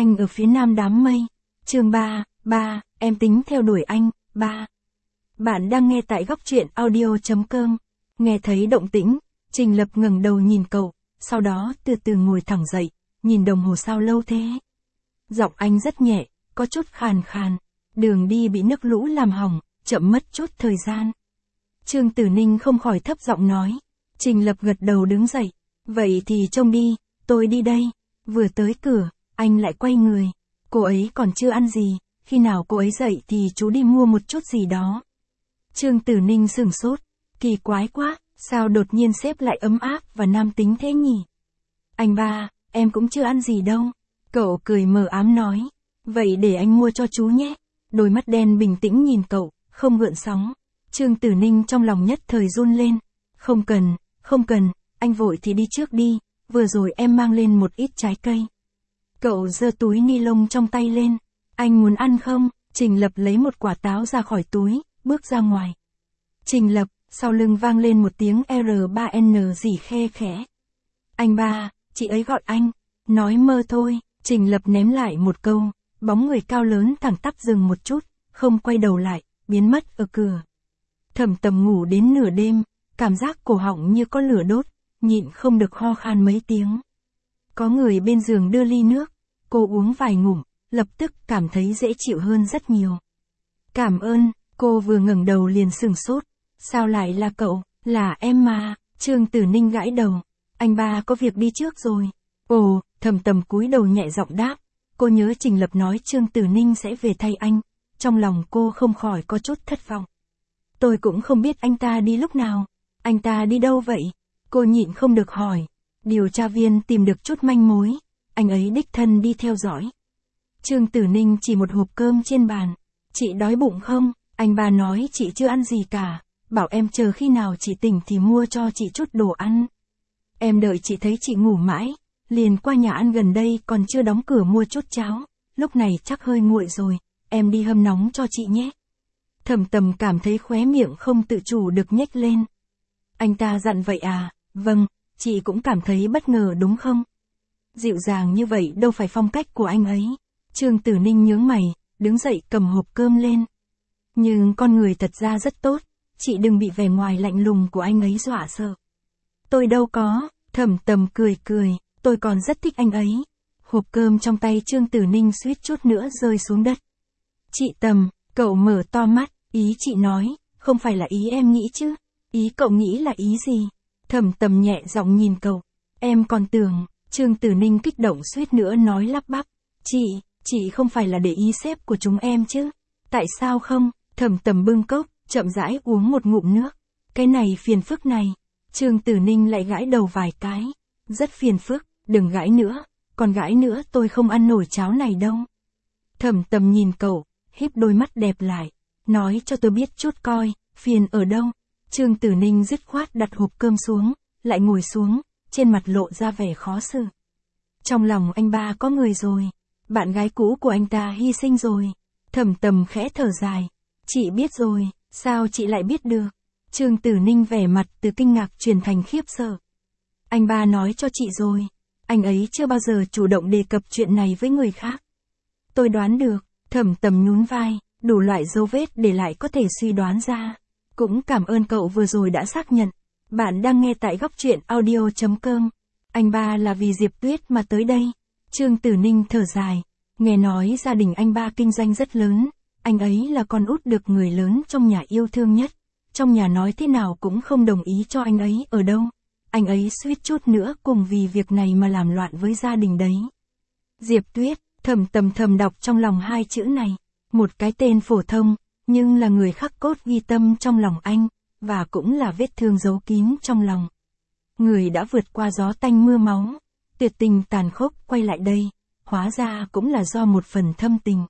Anh ở phía nam đám mây. Chương 3, em tính theo đuổi anh. 3. Bạn đang nghe tại góc truyện audio.com. Nghe thấy động tĩnh, Trình Lập ngẩng đầu nhìn cậu, sau đó từ từ ngồi thẳng dậy, nhìn đồng hồ sao lâu thế. Giọng anh rất nhẹ, có chút khàn khàn. Đường đi bị nước lũ làm hỏng, chậm mất chút thời gian. Trương Tử Ninh không khỏi thấp giọng nói. Trình Lập gật đầu đứng dậy. Vậy thì trông đi, tôi đi đây. Vừa tới cửa, anh lại quay người. Cô ấy còn chưa ăn gì, khi nào cô ấy dậy thì chú đi mua một chút gì đó. Trương Tử Ninh sửng sốt. Kỳ quái quá, sao đột nhiên sếp lại ấm áp và nam tính thế nhỉ? Anh ba, em cũng chưa ăn gì đâu. Cậu cười mờ ám nói. Vậy để anh mua cho chú nhé. Đôi mắt đen bình tĩnh nhìn cậu, không gợn sóng. Trương Tử Ninh trong lòng nhất thời run lên. Không cần, anh vội thì đi trước đi, vừa rồi em mang lên một ít trái cây. Cậu giơ túi ni lông trong tay lên. Anh muốn ăn không? Trình Lập lấy một quả táo ra khỏi túi, bước ra ngoài. Trình Lập, sau lưng vang lên một tiếng R3N gì khe khẽ. Anh ba, chị ấy gọi anh. Nói mơ thôi. Trình Lập ném lại một câu, bóng người cao lớn thẳng tắp dừng một chút, không quay đầu lại, biến mất ở cửa. Thẩm Tầm ngủ đến nửa đêm, cảm giác cổ họng như có lửa đốt, nhịn không được ho khan mấy tiếng. Có người bên giường đưa ly nước, cô uống vài ngụm, lập tức cảm thấy dễ chịu hơn rất nhiều. Cảm ơn, cô vừa ngẩng đầu liền sửng sốt. Sao lại là cậu? Là em mà. Trương Tử Ninh gãi đầu. Anh ba có việc đi trước rồi. Ồ, Thẩm Tầm cúi đầu nhẹ giọng đáp. Cô nhớ Trình Lập nói Trương Tử Ninh sẽ về thay anh. Trong lòng cô không khỏi có chút thất vọng. Tôi cũng không biết anh ta đi lúc nào. Anh ta đi đâu vậy? Cô nhịn không được hỏi. Điều tra viên tìm được chút manh mối. Anh ấy đích thân đi theo dõi. Trương Tử Ninh chỉ một hộp cơm trên bàn. Chị đói bụng không? Anh ba nói chị chưa ăn gì cả. Bảo em chờ khi nào chị tỉnh thì mua cho chị chút đồ ăn. Em đợi chị thấy chị ngủ mãi. Liền qua nhà ăn gần đây còn chưa đóng cửa mua chút cháo. Lúc này chắc hơi nguội rồi. Em đi hâm nóng cho chị nhé. Thẩm Tầm cảm thấy khóe miệng không tự chủ được nhếch lên. Anh ta dặn vậy à? Vâng, chị cũng cảm thấy bất ngờ đúng không? Dịu dàng như vậy đâu phải phong cách của anh ấy. Trương Tử Ninh nhướng mày, đứng dậy cầm hộp cơm lên. Nhưng con người thật ra rất tốt, chị đừng bị vẻ ngoài lạnh lùng của anh ấy dọa sợ. Tôi đâu có, Thẩm Tầm cười, tôi còn rất thích anh ấy. Hộp cơm trong tay Trương Tử Ninh suýt chút nữa rơi xuống đất. Chị Tầm, cậu mở to mắt, ý chị nói, không phải là ý em nghĩ chứ. Ý cậu nghĩ là ý gì? Thẩm Tầm nhẹ giọng nhìn cậu. Em còn tưởng, Trương Tử Ninh kích động suýt nữa nói lắp bắp. Chị không phải là để ý sếp của chúng em chứ? Tại sao không? Thẩm Tầm bưng cốc, chậm rãi uống một ngụm nước. Cái này phiền phức này. Trương Tử Ninh lại gãi đầu vài cái. Rất phiền phức, đừng gãi nữa. Còn gãi nữa tôi không ăn nổi cháo này đâu. Thẩm Tầm nhìn cậu, híp đôi mắt đẹp lại. Nói cho tôi biết chút coi, phiền ở đâu? Trương Tử Ninh dứt khoát đặt hộp cơm xuống, lại ngồi xuống, trên mặt lộ ra vẻ khó xử. Trong lòng anh ba có người rồi. Bạn gái cũ của anh ta hy sinh rồi. Thẩm Tầm khẽ thở dài. Chị biết rồi, sao chị lại biết được? Trương Tử Ninh vẻ mặt từ kinh ngạc chuyển thành khiếp sợ. Anh ba nói cho chị rồi. Anh ấy chưa bao giờ chủ động đề cập chuyện này với người khác. Tôi đoán được. Thẩm Tầm nhún vai, đủ loại dấu vết để lại có thể suy đoán ra. Cũng cảm ơn cậu vừa rồi đã xác nhận. Bạn đang nghe tại góc truyện audio.com. Anh ba là vì Diệp Tuyết mà tới đây. Trương Tử Ninh thở dài. Nghe nói gia đình anh ba kinh doanh rất lớn. Anh ấy là con út được người lớn trong nhà yêu thương nhất. Trong nhà nói thế nào cũng không đồng ý cho anh ấy ở đâu. Anh ấy suýt chút nữa cùng vì việc này mà làm loạn với gia đình đấy. Diệp Tuyết, Thẩm Tầm thầm đọc trong lòng hai chữ này. Một cái tên phổ thông, nhưng là người khắc cốt ghi tâm trong lòng anh, và cũng là vết thương giấu kín trong lòng. Người đã vượt qua gió tanh mưa máu, tuyệt tình tàn khốc quay lại đây, hóa ra cũng là do một phần thâm tình.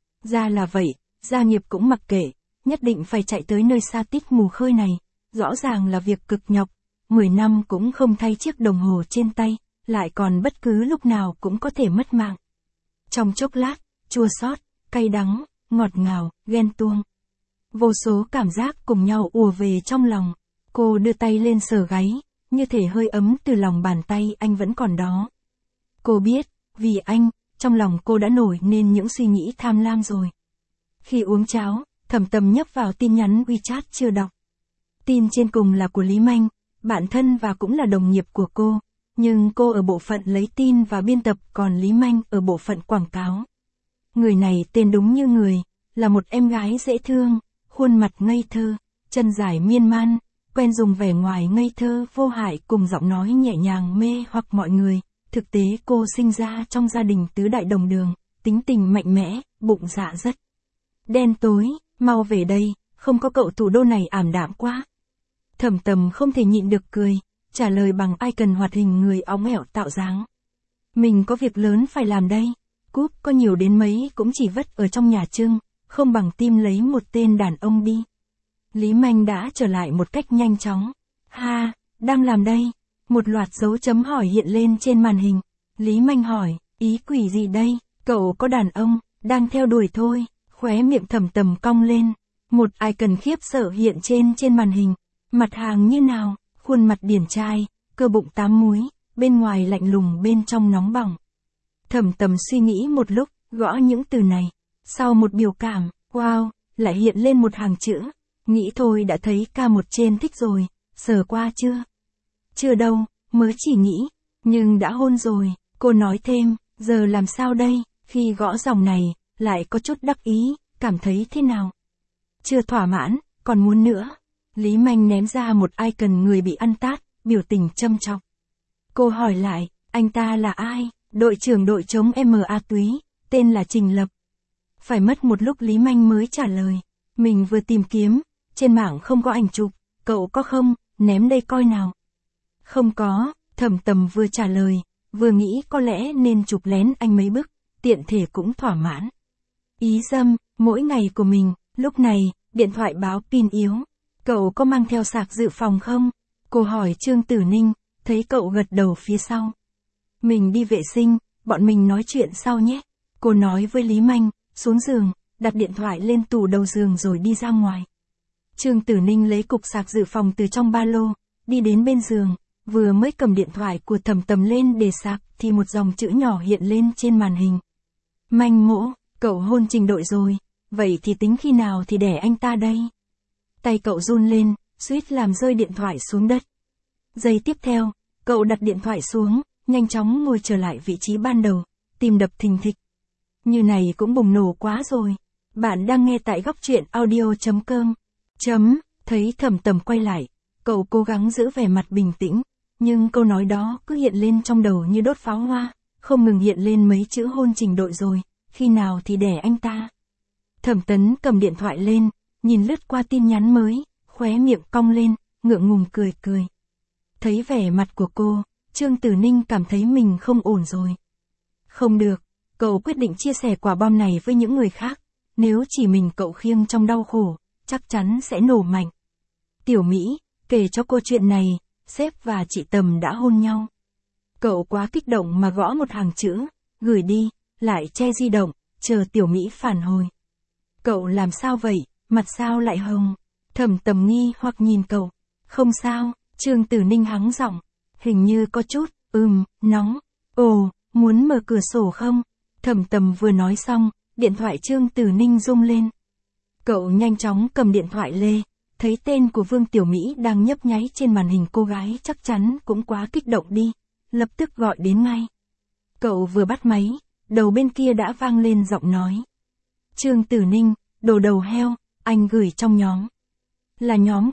Ra là vậy, gia nghiệp cũng mặc kệ, nhất định phải chạy tới nơi xa tít mù khơi này, rõ ràng là việc cực nhọc, 10 năm cũng không thay chiếc đồng hồ trên tay, lại còn bất cứ lúc nào cũng có thể mất mạng. Trong chốc lát, chua xót, cay đắng, ngọt ngào, ghen tuông. Vô số cảm giác cùng nhau ùa về trong lòng. Cô đưa tay lên sờ gáy, như thể hơi ấm từ lòng bàn tay anh vẫn còn đó. Cô biết, vì anh, trong lòng cô đã nổi nên những suy nghĩ tham lam rồi. Khi uống cháo, Thẩm Tầm nhấp vào tin nhắn WeChat chưa đọc. Tin trên cùng là của Lý Manh, bạn thân và cũng là đồng nghiệp của cô, nhưng cô ở bộ phận lấy tin và biên tập, còn Lý Manh ở bộ phận quảng cáo. Người này tên đúng như người, là một em gái dễ thương, khuôn mặt ngây thơ, chân dài miên man, quen dùng vẻ ngoài ngây thơ vô hại cùng giọng nói nhẹ nhàng mê hoặc mọi người. Thực tế cô sinh ra trong gia đình tứ đại đồng đường, tính tình mạnh mẽ, bụng dạ rất đen tối, mau về đây, không có cậu thủ đô này ảm đạm quá. Thẩm Tầm không thể nhịn được cười, trả lời bằng icon hoạt hình người óng ẻo tạo dáng. Mình có việc lớn phải làm đây, cúp có nhiều đến mấy cũng chỉ vất ở trong nhà trưng, không bằng tim lấy một tên đàn ông đi. Lý Manh đã trở lại một cách nhanh chóng. Ha, đang làm đây. Một loạt dấu chấm hỏi hiện lên trên màn hình. Lý Manh hỏi, ý quỷ gì đây, cậu có đàn ông, đang theo đuổi thôi, khóe miệng Thẩm Tầm cong lên. Một icon khiếp sợ hiện trên màn hình. Mặt hàng như nào, khuôn mặt điển trai, cơ bụng 8 múi, bên ngoài lạnh lùng bên trong nóng bỏng. Thẩm Tầm suy nghĩ một lúc, gõ những từ này. Sau một biểu cảm, wow, lại hiện lên một hàng chữ. Nghĩ thôi đã thấy K1 trên thích rồi, sờ qua chưa? Chưa đâu, mới chỉ nghĩ, nhưng đã hôn rồi, cô nói thêm, giờ làm sao đây, khi gõ dòng này, lại có chút đắc ý, cảm thấy thế nào? Chưa thỏa mãn, còn muốn nữa. Lý Manh ném ra một icon người bị ăn tát, biểu tình châm chọc. Cô hỏi lại, anh ta là ai? Đội trưởng đội chống MA túy, tên là Trình Lập. Phải mất một lúc Lý Manh mới trả lời, mình vừa tìm kiếm, trên mạng không có ảnh chụp, cậu có không, ném đây coi nào. Không có, Thẩm Tầm vừa trả lời, vừa nghĩ có lẽ nên chụp lén anh mấy bức, tiện thể cũng thỏa mãn. Ý dâm, mỗi ngày của mình, lúc này, điện thoại báo pin yếu. Cậu có mang theo sạc dự phòng không? Cô hỏi Trương Tử Ninh, thấy cậu gật đầu phía sau. Mình đi vệ sinh, bọn mình nói chuyện sau nhé. Cô nói với Lý Manh, xuống giường, đặt điện thoại lên tủ đầu giường rồi đi ra ngoài. Trương Tử Ninh lấy cục sạc dự phòng từ trong ba lô, đi đến bên giường, vừa mới cầm điện thoại của Thẩm Tầm lên để sạc thì một dòng chữ nhỏ hiện lên trên màn hình. Manh Mỗ, cậu hôn Trình Đội rồi, vậy thì tính khi nào thì đẻ anh ta đây? Tay cậu run lên, suýt làm rơi điện thoại xuống đất. Giây tiếp theo, cậu đặt điện thoại xuống, nhanh chóng ngồi trở lại vị trí ban đầu, tim đập thình thịch. Như này cũng bùng nổ quá rồi. Bạn đang nghe tại góc truyện audio.com. Thấy Thẩm Tầm quay lại, cậu cố gắng giữ vẻ mặt bình tĩnh, nhưng câu nói đó cứ hiện lên trong đầu như đốt pháo hoa, không ngừng hiện lên mấy chữ hôn Trình Đội rồi, khi nào thì đẻ anh ta. Thẩm Tấn cầm điện thoại lên, nhìn lướt qua tin nhắn mới, khóe miệng cong lên, ngượng ngùng cười cười. Thấy vẻ mặt của cô, Trương Tử Ninh cảm thấy mình không ổn rồi. Không được, cậu quyết định chia sẻ quả bom này với những người khác, nếu chỉ mình cậu khiêng trong đau khổ, chắc chắn sẽ nổ mạnh. Tiểu Mỹ, kể cho cô chuyện này, sếp và chị Tầm đã hôn nhau. Cậu quá kích động mà gõ một hàng chữ, gửi đi, lại che di động, chờ Tiểu Mỹ phản hồi. Cậu làm sao vậy, mặt sao lại hồng? Thẩm Tầm nghi hoặc nhìn cậu. Không sao, Trương Tử Ninh hắng giọng. Hình như có chút, nóng. Ồ, muốn mở cửa sổ không? Thẩm Tầm vừa nói xong, điện thoại Trương Tử Ninh rung lên. Cậu nhanh chóng cầm điện thoại lê, thấy tên của Vương Tiểu Mỹ đang nhấp nháy trên màn hình, cô gái chắc chắn cũng quá kích động đi, lập tức gọi đến ngay. Cậu vừa bắt máy, đầu bên kia đã vang lên giọng nói. Trương Tử Ninh, đồ đầu heo, anh gửi trong nhóm. Là nhóm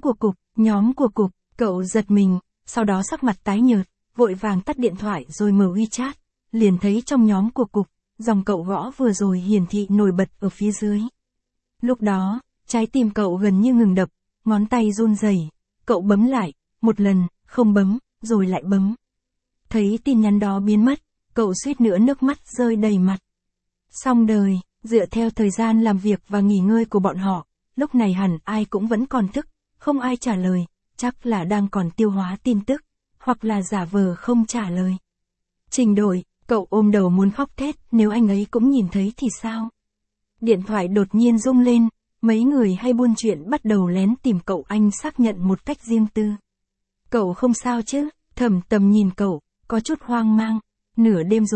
của cục, cậu giật mình, sau đó sắc mặt tái nhợt, vội vàng tắt điện thoại rồi mở WeChat, liền thấy trong nhóm của cục, dòng cậu gõ vừa rồi hiển thị nổi bật ở phía dưới. Lúc đó, trái tim cậu gần như ngừng đập, ngón tay run rẩy, cậu bấm lại, một lần, không bấm, rồi lại bấm. Thấy tin nhắn đó biến mất, cậu suýt nữa nước mắt rơi đầy mặt. Xong đời, dựa theo thời gian làm việc và nghỉ ngơi của bọn họ, lúc này hẳn ai cũng vẫn còn thức, không ai trả lời, chắc là đang còn tiêu hóa tin tức, hoặc là giả vờ không trả lời. Trình Đội, cậu ôm đầu muốn khóc thét, nếu anh ấy cũng nhìn thấy thì sao? Điện thoại đột nhiên rung lên, mấy người hay buôn chuyện bắt đầu lén tìm cậu, anh xác nhận một cách riêng tư. Cậu không sao chứ? Thẩm Tầm nhìn cậu, có chút hoang mang. Nửa đêm rồi,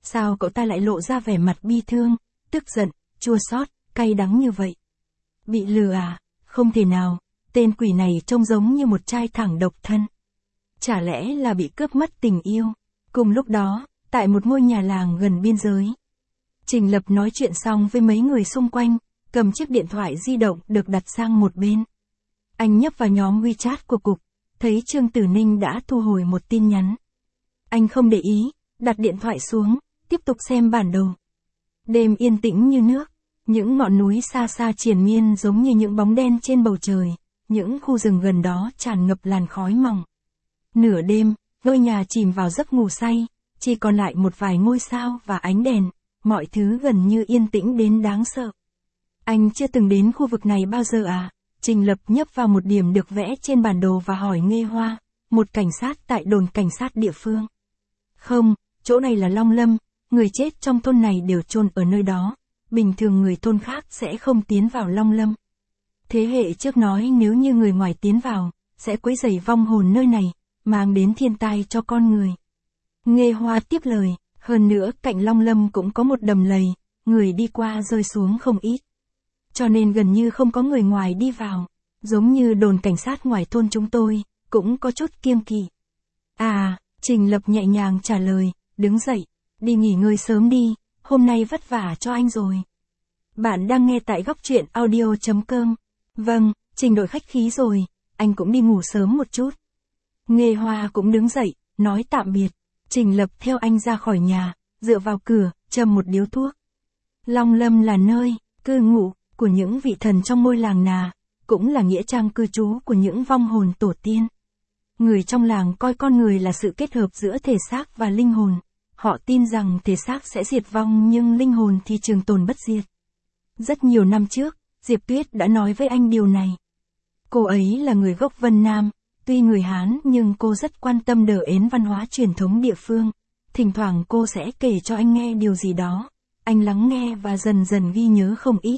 sao cậu ta lại lộ ra vẻ mặt bi thương, tức giận, chua xót, cay đắng như vậy? Bị lừa à? Không thể nào, tên quỷ này trông giống như một trai thẳng độc thân. Chả lẽ là bị cướp mất tình yêu? Cùng lúc đó, tại một ngôi nhà làng gần biên giới, Trình Lập nói chuyện xong với mấy người xung quanh, cầm chiếc điện thoại di động được đặt sang một bên. Anh nhấp vào nhóm WeChat của cục, thấy Trương Tử Ninh đã thu hồi một tin nhắn. Anh không để ý, đặt điện thoại xuống, tiếp tục xem bản đồ. Đêm yên tĩnh như nước, những ngọn núi xa xa triền miên giống như những bóng đen trên bầu trời, những khu rừng gần đó tràn ngập làn khói mỏng. Nửa đêm, ngôi nhà chìm vào giấc ngủ say, chỉ còn lại một vài ngôi sao và ánh đèn, mọi thứ gần như yên tĩnh đến đáng sợ. Anh chưa từng đến khu vực này bao giờ à? Trình Lập nhấp vào một điểm được vẽ trên bản đồ và hỏi Nghê Hoa, một cảnh sát tại đồn cảnh sát địa phương. Không, chỗ này là Long Lâm, người chết trong thôn này đều chôn ở nơi đó, bình thường người thôn khác sẽ không tiến vào Long Lâm. Thế hệ trước nói nếu như người ngoài tiến vào, sẽ quấy rầy vong hồn nơi này, mang đến thiên tai cho con người. Nghê Hoa tiếp lời, hơn nữa cạnh Long Lâm cũng có một đầm lầy, người đi qua rơi xuống không ít. Cho nên gần như không có người ngoài đi vào, giống như đồn cảnh sát ngoài thôn chúng tôi, cũng có chút kiêng kỵ. À, Trình Lập nhẹ nhàng trả lời, đứng dậy, đi nghỉ ngơi sớm đi, hôm nay vất vả cho anh rồi. Bạn đang nghe tại góc truyện audio.com. Vâng, Trình đội khách khí rồi, anh cũng đi ngủ sớm một chút. Nghê Hoa cũng đứng dậy, nói tạm biệt. Trình Lập theo anh ra khỏi nhà, dựa vào cửa, châm một điếu thuốc. Long Lâm là nơi cư ngụ của những vị thần trong ngôi làng nà, cũng là nghĩa trang cư trú của những vong hồn tổ tiên. Người trong làng coi con người là sự kết hợp giữa thể xác và linh hồn. Họ tin rằng thể xác sẽ diệt vong nhưng linh hồn thì trường tồn bất diệt. Rất nhiều năm trước, Diệp Tuyết đã nói với anh điều này. Cô ấy là người gốc Vân Nam, tuy người Hán nhưng cô rất quan tâm đờ ến văn hóa truyền thống địa phương. Thỉnh thoảng cô sẽ kể cho anh nghe điều gì đó. Anh lắng nghe và dần dần ghi nhớ không ít.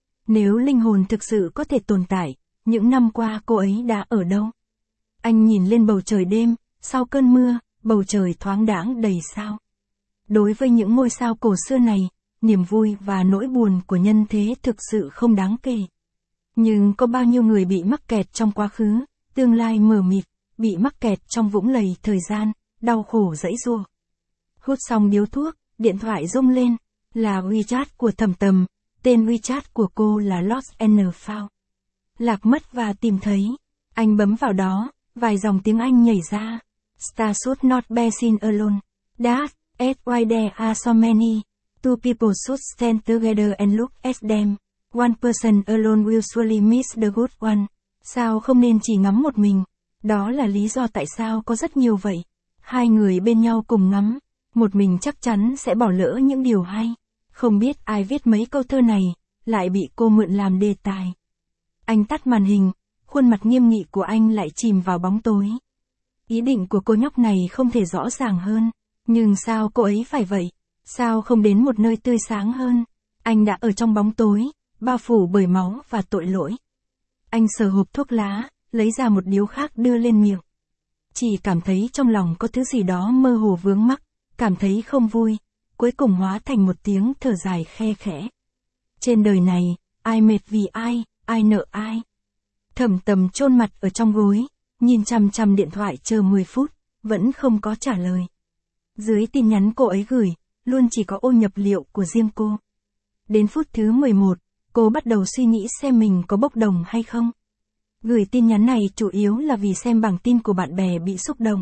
Nếu linh hồn thực sự có thể tồn tại, những năm qua cô ấy đã ở đâu? Anh nhìn lên bầu trời đêm, sau cơn mưa, bầu trời thoáng đãng đầy sao. Đối với những ngôi sao cổ xưa này, niềm vui và nỗi buồn của nhân thế thực sự không đáng kể. Nhưng có bao nhiêu người bị mắc kẹt trong quá khứ, tương lai mờ mịt, bị mắc kẹt trong vũng lầy thời gian, đau khổ giãy giụa. Hút xong điếu thuốc, điện thoại rung lên, là WeChat của Thẩm Tầm, tên WeChat của cô là Lost and Found. Lạc mất và tìm thấy. Anh bấm vào đó, vài dòng tiếng Anh nhảy ra. Stars should not be seen alone. That, as why there are so many. Two people should stand together and look at them. One person alone will surely miss the good one. Sao không nên chỉ ngắm một mình? Đó là lý do tại sao có rất nhiều vậy. Hai người bên nhau cùng ngắm, một mình chắc chắn sẽ bỏ lỡ những điều hay. Không biết ai viết mấy câu thơ này, lại bị cô mượn làm đề tài. Anh tắt màn hình, khuôn mặt nghiêm nghị của anh lại chìm vào bóng tối. Ý định của cô nhóc này không thể rõ ràng hơn, nhưng sao cô ấy phải vậy? Sao không đến một nơi tươi sáng hơn? Anh đã ở trong bóng tối, bao phủ bởi máu và tội lỗi. Anh sờ hộp thuốc lá, lấy ra một điếu khác đưa lên miệng. Chỉ cảm thấy trong lòng có thứ gì đó mơ hồ vướng mắc, cảm thấy không vui, cuối cùng hóa thành một tiếng thở dài khe khẽ. Trên đời này, ai mệt vì ai nợ ai. Thẩm Tầm chôn mặt ở trong gối, nhìn chằm chằm điện thoại chờ 10 phút, vẫn không có trả lời. Dưới tin nhắn cô ấy gửi, luôn chỉ có ô nhập liệu của riêng cô. Đến phút thứ 11, cô bắt đầu suy nghĩ xem mình có bốc đồng hay không. Gửi tin nhắn này chủ yếu là vì xem bảng tin của bạn bè bị xúc động.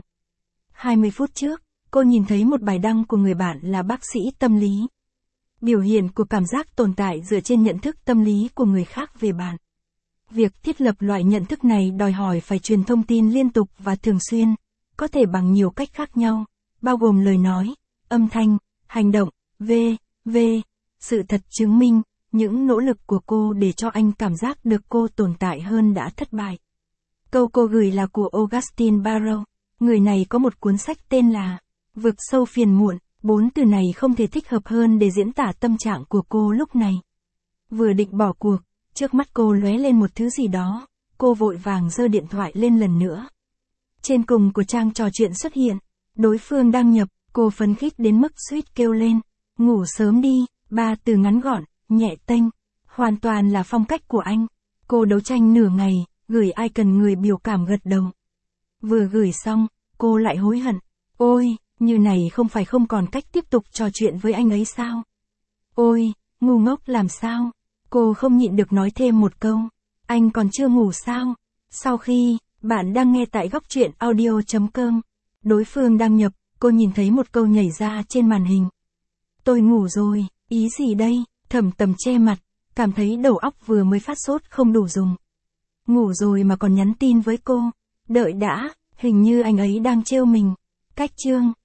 20 phút trước, cô nhìn thấy một bài đăng của người bạn là bác sĩ tâm lý. Biểu hiện của cảm giác tồn tại dựa trên nhận thức tâm lý của người khác về bạn. Việc thiết lập loại nhận thức này đòi hỏi phải truyền thông tin liên tục và thường xuyên, có thể bằng nhiều cách khác nhau, bao gồm lời nói, âm thanh, hành động, v.v. Sự thật chứng minh, những nỗ lực của cô để cho anh cảm giác được cô tồn tại hơn đã thất bại. Câu cô gửi là của Augustine Barrow. Người này có một cuốn sách tên là Vực sâu phiền muộn. 4 từ này không thể thích hợp hơn để diễn tả tâm trạng của cô lúc này. Vừa định bỏ cuộc, trước mắt cô lóe lên một thứ gì đó, cô vội vàng giơ điện thoại lên lần nữa. Trên cùng của trang trò chuyện xuất hiện, đối phương đăng nhập, Cô phấn khích đến mức suýt kêu lên. Ngủ sớm đi, 3 từ ngắn gọn, nhẹ tênh. Hoàn toàn là phong cách của anh. Cô đấu tranh nửa ngày, gửi icon người biểu cảm gật đầu. Vừa gửi xong, cô lại hối hận. Ôi, như này không phải không còn cách tiếp tục trò chuyện với anh ấy sao? Ôi, ngu ngốc làm sao? Cô không nhịn được nói thêm một câu. Anh còn chưa ngủ sao? Sau khi, bạn đang nghe tại góc truyện audio.com. Đối phương đăng nhập, cô nhìn thấy một câu nhảy ra trên màn hình. Tôi ngủ rồi, ý gì đây? Thẩm Tầm che mặt, cảm thấy đầu óc vừa mới phát sốt không đủ dùng. Ngủ rồi mà còn nhắn tin với cô. Đợi đã, hình như anh ấy đang trêu mình. Cách chương.